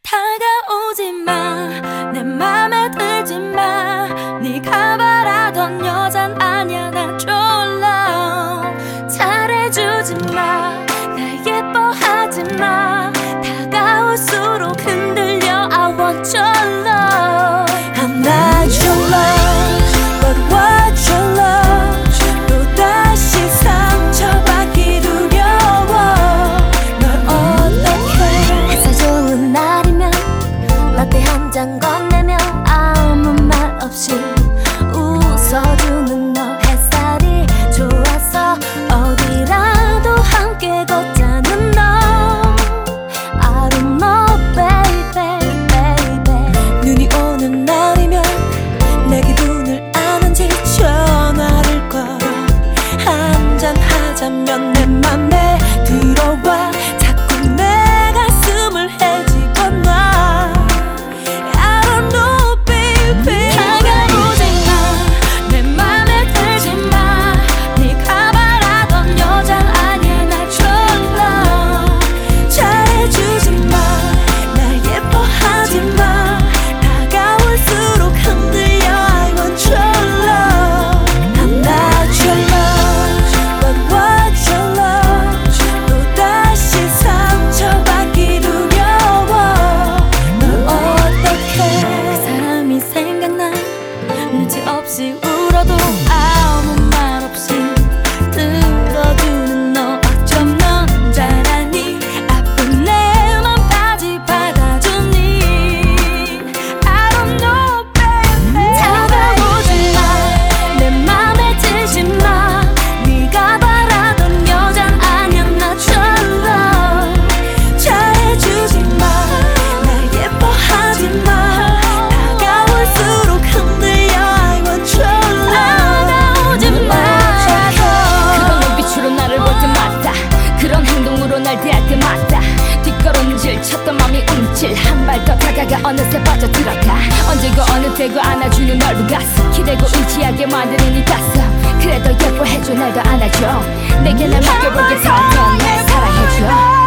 다가오지 마, 내 맘에 들지 마. 네가 바라던 여잔 아니야, 나 졸라. 잘해주지 마, 날 예뻐하지 마. 다가올수록 흔들려. I want your love. I'm not your love, but what your love. 또다시 상처받기 두려워. 널 어떡해. 햇살 좋은 날이면 라떼 한 잔 건네며 아무 말 없이 웃어주는 너. 햇살이 좋아서 어디라도 함께 걷자는 너. I don't know baby, baby. 눈이 오는 날이면 내 기분을 아는지 전화를 걸어. 한잔 하자면 내 맘에 들어와. 자꾸 내 가슴을 헤집어 놔. I don't know baby. 다가오지 마, 내 맘에 들지 마. 네가 바라던 여잔 아니야, 나 졸라. 잘해주지 마, 날 예뻐하지 마. 다가올수록 흔들려. I want your love. I'm not your love, but what your love. 또다시 상처받기 두려워. 널 어떡해. 그 사람이 생각나. 눈치 없이 울어도 아무 말 없이 들어주는 너. 어쩜 넌 잘하니. 아픈 내 맘까지 받아주니. I don't know baby. 다가오지 마, 내 맘에 들지 마. 네가 바라던 여잔 아니야, 나 졸라. 잘해주지 마, 날 예뻐하지 마. 다가올수록 흔들려. I want your love. 다가오지 마. 그런 눈빛으로 나를 볼 때마다, 그런 행동으로 날 대할 때마다 뒷걸음질 쳤던 맘이 움찔. 한 발 더 다가가 어느새 빠져들어가. 언제고 어느 때고 안아주는 넓은 가슴. 기대고 의지하게 만드는 이 가슴. 그래도 예뻐해줘, 날 더 안아줘. 내게 날 맡겨볼게. 더 날 사랑해줘.